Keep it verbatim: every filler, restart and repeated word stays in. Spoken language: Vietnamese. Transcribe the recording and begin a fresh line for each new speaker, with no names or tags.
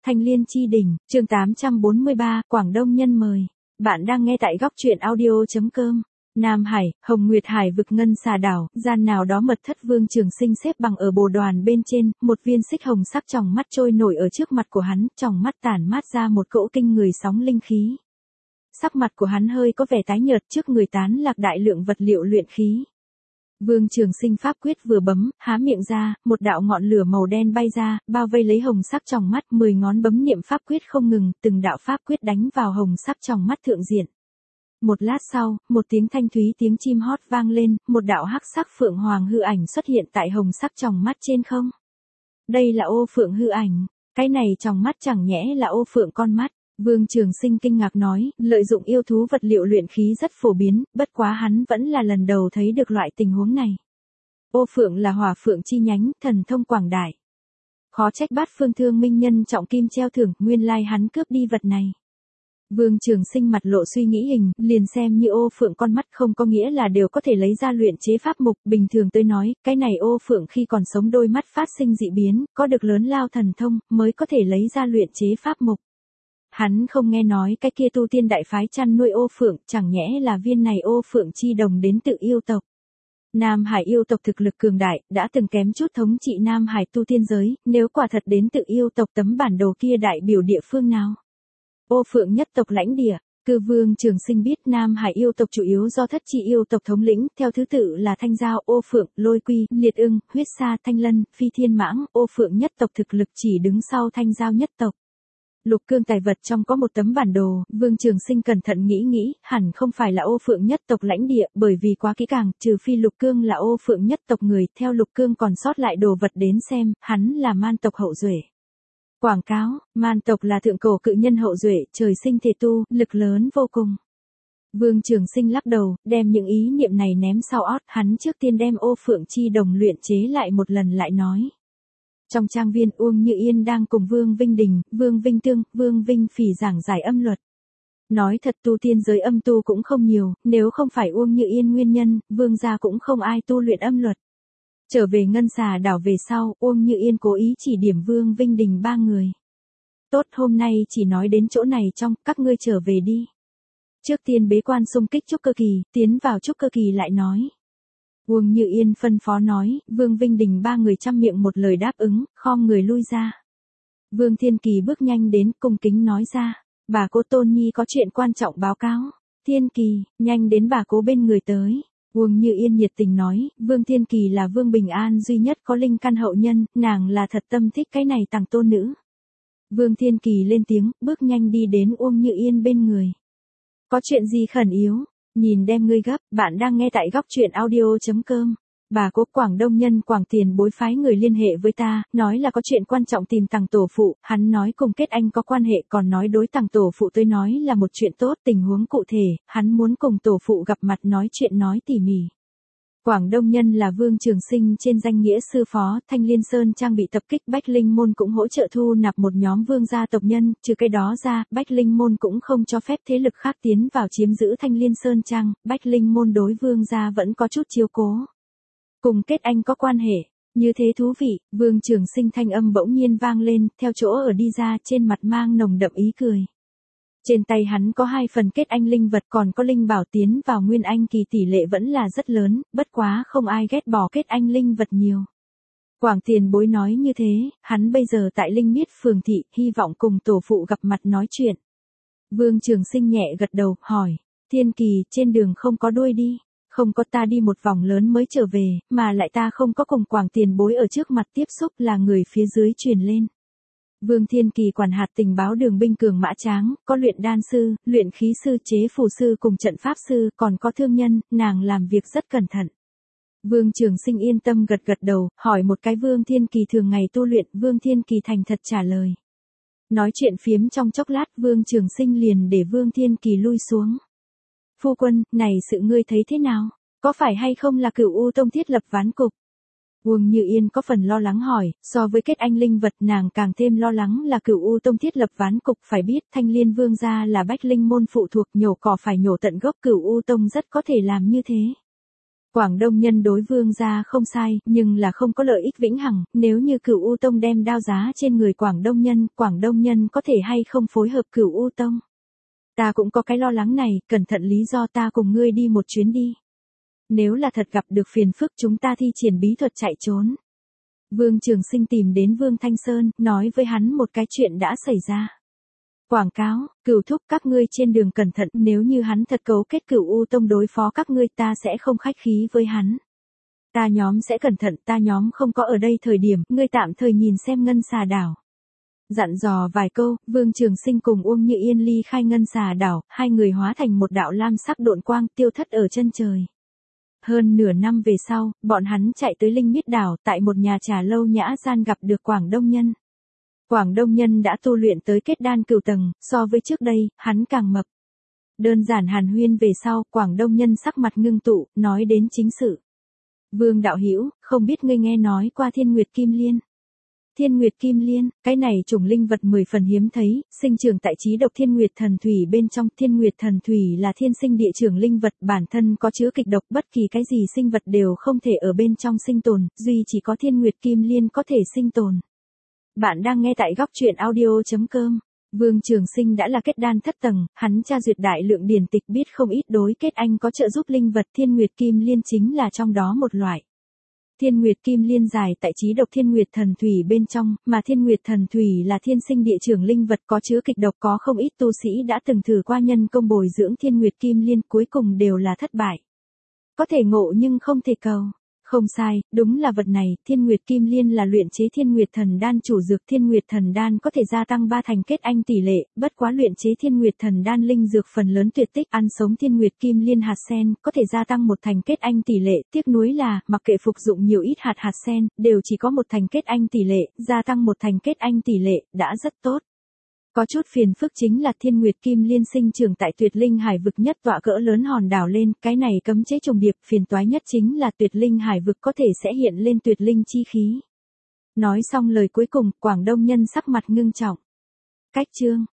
Thanh Liên Chi Đỉnh, chương tám trăm bốn mươi ba, Quảng Đông nhân mời. Bạn đang nghe tại góc truyện audio chấm com. Nam Hải, Hồng Nguyệt Hải vực ngân xà đảo, gian nào đó mật thất Vương Trường Sinh xếp bằng ở bồ đoàn bên trên, một viên xích hồng sắc tròng mắt trôi nổi ở trước mặt của hắn, tròng mắt tản mát ra một cỗ kinh người sóng linh khí. Sắc mặt của hắn hơi có vẻ tái nhợt, trước người tán lạc đại lượng vật liệu luyện khí. Vương Trường Sinh pháp quyết vừa bấm, há miệng ra, một đạo ngọn lửa màu đen bay ra, bao vây lấy hồng sắc tròng mắt, mười ngón bấm niệm pháp quyết không ngừng, từng đạo pháp quyết đánh vào hồng sắc tròng mắt thượng diện. Một lát sau, một tiếng thanh thúy tiếng chim hót vang lên, một đạo hắc sắc phượng hoàng hư ảnh xuất hiện tại hồng sắc tròng mắt trên không. Đây là ô phượng hư ảnh, cái này tròng mắt chẳng nhẽ là ô phượng con mắt. Vương Trường Sinh kinh ngạc nói, lợi dụng yêu thú vật liệu luyện khí rất phổ biến, bất quá hắn vẫn là lần đầu thấy được loại tình huống này. Ô phượng là hỏa phượng chi nhánh, thần thông quảng đại. Khó trách Bát Phương Thương Minh nhân trọng kim treo thưởng, nguyên lai hắn cướp đi vật này. Vương Trường Sinh mặt lộ suy nghĩ hình, liền xem như ô phượng con mắt không có nghĩa là đều có thể lấy ra luyện chế pháp mục, bình thường tới nói, cái này ô phượng khi còn sống đôi mắt phát sinh dị biến, có được lớn lao thần thông, mới có thể lấy ra luyện chế pháp mục. Hắn không nghe nói cái kia tu tiên đại phái chăn nuôi ô phượng, chẳng nhẽ là viên này ô phượng chi đồng đến tự yêu tộc. Nam Hải yêu tộc thực lực cường đại, đã từng kém chút thống trị Nam Hải tu tiên giới, nếu quả thật đến tự yêu tộc tấm bản đồ kia đại biểu địa phương nào. Ô phượng nhất tộc lãnh địa, cư Vương Trường Sinh biết Nam Hải yêu tộc chủ yếu do thất chi yêu tộc thống lĩnh, theo thứ tự là Thanh Giao, Ô Phượng, Lôi Quy, Liệt Ưng, Huyết Sa, Thanh Lân, Phi Thiên Mãng, Ô Phượng nhất tộc thực lực chỉ đứng sau Thanh Giao nhất tộc. Lục cương tài vật trong có một tấm bản đồ, Vương Trường Sinh cẩn thận nghĩ nghĩ, hẳn không phải là ô phượng nhất tộc lãnh địa, bởi vì quá kỹ càng, trừ phi lục cương là ô phượng nhất tộc người, theo lục cương còn sót lại đồ vật đến xem, hắn là man tộc hậu duệ. Quảng cáo, man tộc là thượng cổ cự nhân hậu duệ, trời sinh thể tu, lực lớn vô cùng. Vương Trường Sinh lắc đầu, đem những ý niệm này ném sau ót, hắn trước tiên đem ô phượng chi đồng luyện chế lại một lần lại nói. Trong trang viên Uông Như Yên đang cùng Vương Vinh Đình, Vương Vinh Tương, Vương Vinh Phỉ giảng giải âm luật. Nói thật tu tiên giới âm tu cũng không nhiều, nếu không phải Uông Như Yên nguyên nhân, Vương gia cũng không ai tu luyện âm luật. Trở về ngân xà đảo về sau, Uông Như Yên cố ý chỉ điểm Vương Vinh Đình ba người. Tốt, hôm nay chỉ nói đến chỗ này trong, các ngươi trở về đi. Trước tiên bế quan xung kích trúc cơ kỳ, tiến vào trúc cơ kỳ lại nói. Uông Như Yên phân phó nói, Vương Vinh Đình ba người chăm miệng một lời đáp ứng, khom người lui ra. Vương Thiên Kỳ bước nhanh đến, cung kính nói ra, bà cố Tôn Nhi có chuyện quan trọng báo cáo. Thiên Kỳ, nhanh đến bà cố bên người tới. Uông Như Yên nhiệt tình nói, Vương Thiên Kỳ là Vương Bình An duy nhất có linh căn hậu nhân, nàng là thật tâm thích cái này tàng tôn nữ. Vương Thiên Kỳ lên tiếng, bước nhanh đi đến Uông Như Yên bên người. Có chuyện gì khẩn yếu? Nhìn đem ngươi gấp, bạn đang nghe tại góc truyện audio chấm com. Bà cố Quảng Đông nhân Quảng Tiền Bối phái người liên hệ với ta, nói là có chuyện quan trọng tìm Tằng tổ phụ, hắn nói cùng Kết Anh có quan hệ, còn nói đối Tằng tổ phụ tôi nói là một chuyện tốt, tình huống cụ thể, hắn muốn cùng tổ phụ gặp mặt nói chuyện nói tỉ mỉ. Quảng Đông nhân là Vương Trường Sinh trên danh nghĩa sư phó, Thanh Liên Sơn Trang bị tập kích, Bách Linh môn cũng hỗ trợ thu nạp một nhóm vương gia tộc nhân, trừ cái đó ra, Bách Linh môn cũng không cho phép thế lực khác tiến vào chiếm giữ Thanh Liên Sơn Trang, Bách Linh môn đối vương gia vẫn có chút chiếu cố. Cùng Kết Anh có quan hệ, như thế thú vị, Vương Trường Sinh thanh âm bỗng nhiên vang lên, theo chỗ ở đi ra, trên mặt mang nồng đậm ý cười. Trên tay hắn có hai phần Kết Anh linh vật, còn có linh bảo tiến vào Nguyên Anh kỳ tỷ lệ vẫn là rất lớn, bất quá không ai ghét bỏ Kết Anh linh vật nhiều. Quảng Tiền Bối nói như thế, hắn bây giờ tại Linh Miết phường thị, hy vọng cùng tổ phụ gặp mặt nói chuyện. Vương Trường Sinh nhẹ gật đầu, hỏi, Thiên Kỳ, trên đường không có đuôi đi, không có, ta đi một vòng lớn mới trở về, mà lại ta không có cùng Quảng Tiền Bối ở trước mặt tiếp xúc, là người phía dưới truyền lên. Vương Thiên Kỳ quản hạt tình báo đường binh cường mã tráng, có luyện đan sư, luyện khí sư, chế phù sư cùng trận pháp sư, còn có thương nhân, nàng làm việc rất cẩn thận. Vương Trường Sinh yên tâm gật gật đầu, hỏi một cái Vương Thiên Kỳ thường ngày tu luyện, Vương Thiên Kỳ thành thật trả lời. Nói chuyện phiếm trong chốc lát, Vương Trường Sinh liền để Vương Thiên Kỳ lui xuống. Phu quân, này sự ngươi thấy thế nào? Có phải hay không là Cửu U Tông thiết lập ván cục? Uông Như Yên có phần lo lắng hỏi, so với Kết Anh linh vật nàng càng thêm lo lắng là Cửu U Tông thiết lập ván cục, phải biết Thanh Liên Vương gia là Bách Linh môn phụ thuộc, nhổ cỏ phải nhổ tận gốc, Cửu U Tông rất có thể làm như thế. Quảng Đông Nhân đối Vương gia không sai, nhưng là không có lợi ích vĩnh hằng, nếu như Cửu U Tông đem đao giá trên người Quảng Đông Nhân, Quảng Đông Nhân có thể hay không phối hợp Cửu U Tông? Ta cũng có cái lo lắng này, cẩn thận lý do ta cùng ngươi đi một chuyến đi. Nếu là thật gặp được phiền phức chúng ta thi triển bí thuật chạy trốn. Vương Trường Sinh tìm đến Vương Thanh Sơn, nói với hắn một cái chuyện đã xảy ra. Quảng cáo, Cửu thúc các ngươi trên đường cẩn thận, nếu như hắn thật cấu kết Cửu U Tông đối phó các ngươi ta sẽ không khách khí với hắn. Ta nhóm sẽ cẩn thận, ta nhóm không có ở đây thời điểm, ngươi tạm thời nhìn xem ngân xà đảo. Dặn dò vài câu, Vương Trường Sinh cùng Uông Như Yên ly khai ngân xà đảo, hai người hóa thành một đạo lam sắc độn quang tiêu thất ở chân trời. Hơn nửa năm về sau, bọn hắn chạy tới Linh Miết đảo, tại một nhà trà lâu nhã gian gặp được Quảng Đông Nhân. Quảng Đông Nhân đã tu luyện tới kết đan cửu tầng, so với trước đây, hắn càng mập. Đơn giản hàn huyên về sau, Quảng Đông Nhân sắc mặt ngưng tụ, nói đến chính sự. Vương đạo hữu, không biết ngươi nghe nói qua Thiên Nguyệt Kim Liên. Thiên Nguyệt Kim Liên, cái này chủng linh vật mười phần hiếm thấy, sinh trưởng tại trí độc Thiên Nguyệt Thần Thủy bên trong. Thiên Nguyệt Thần Thủy là thiên sinh địa trưởng linh vật, bản thân có chứa kịch độc, bất kỳ cái gì sinh vật đều không thể ở bên trong sinh tồn, duy chỉ có Thiên Nguyệt Kim Liên có thể sinh tồn. Bạn đang nghe tại góc truyện audio chấm com. Vương Trường Sinh đã là kết đan thất tầng, hắn tra duyệt đại lượng điển tịch biết không ít đối kết anh có trợ giúp linh vật, Thiên Nguyệt Kim Liên chính là trong đó một loại. Thiên Nguyệt Kim Liên dài tại trí độc Thiên Nguyệt Thần Thủy bên trong, mà Thiên Nguyệt Thần Thủy là thiên sinh địa trưởng linh vật có chứa kịch độc, có không ít tu sĩ đã từng thử qua nhân công bồi dưỡng Thiên Nguyệt Kim Liên, cuối cùng đều là thất bại. Có thể ngộ nhưng không thể cầu. Không sai, đúng là vật này, Thiên Nguyệt Kim Liên là luyện chế Thiên Nguyệt Thần Đan chủ dược. Thiên Nguyệt Thần Đan có thể gia tăng ba thành kết anh tỷ lệ, bất quá luyện chế Thiên Nguyệt Thần Đan linh dược phần lớn tuyệt tích, ăn sống Thiên Nguyệt Kim Liên hạt sen, có thể gia tăng một thành kết anh tỷ lệ, tiếc nuối là, mặc kệ phục dụng nhiều ít hạt hạt sen, đều chỉ có một thành kết anh tỷ lệ, gia tăng một thành kết anh tỷ lệ, đã rất tốt. Có chút phiền phức chính là Thiên Nguyệt Kim Liên sinh trưởng tại Tuyệt Linh Hải vực nhất tọa cỡ lớn hòn đảo lên, cái này cấm chế trùng điệp, phiền toái nhất chính là Tuyệt Linh Hải vực có thể sẽ hiện lên tuyệt linh chi khí. Nói xong lời cuối cùng, Quảng Đông Nhân sắc mặt ngưng trọng. Cách chương